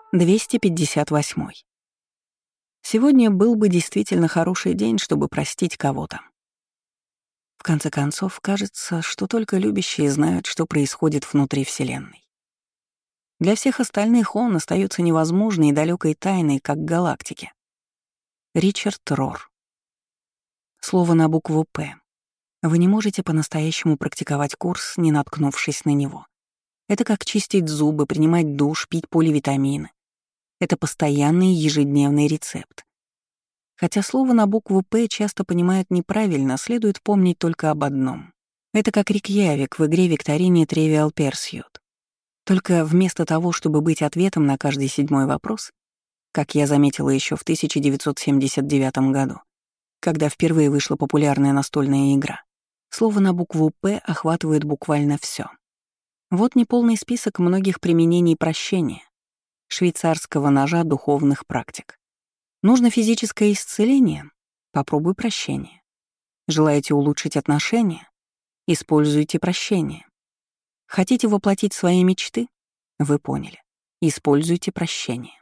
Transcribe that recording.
258. Сегодня был бы действительно хороший день, чтобы простить кого-то. В конце концов, кажется, что только любящие знают, что происходит внутри Вселенной. Для всех остальных он остается невозможной и далекой тайной, как галактики. Ричард Рор. Слово на букву «П». Вы не можете по-настоящему практиковать курс, не наткнувшись на него. Это как чистить зубы, принимать душ, пить поливитамины. Это постоянный ежедневный рецепт. Хотя слово на букву «П» часто понимают неправильно, следует помнить только об одном. Это как Рейкьявик в игре-викторине Trivial Pursuit. Только вместо того, чтобы быть ответом на каждый 7-й вопрос, как я заметила еще в 1979 году, когда впервые вышла популярная настольная игра, слово на букву «П» охватывает буквально все. Вот неполный список многих применений прощения, швейцарского ножа духовных практик. Нужно физическое исцеление? Попробуй прощение. Желаете улучшить отношения? Используйте прощение. Хотите воплотить свои мечты? Вы поняли. Используйте прощение.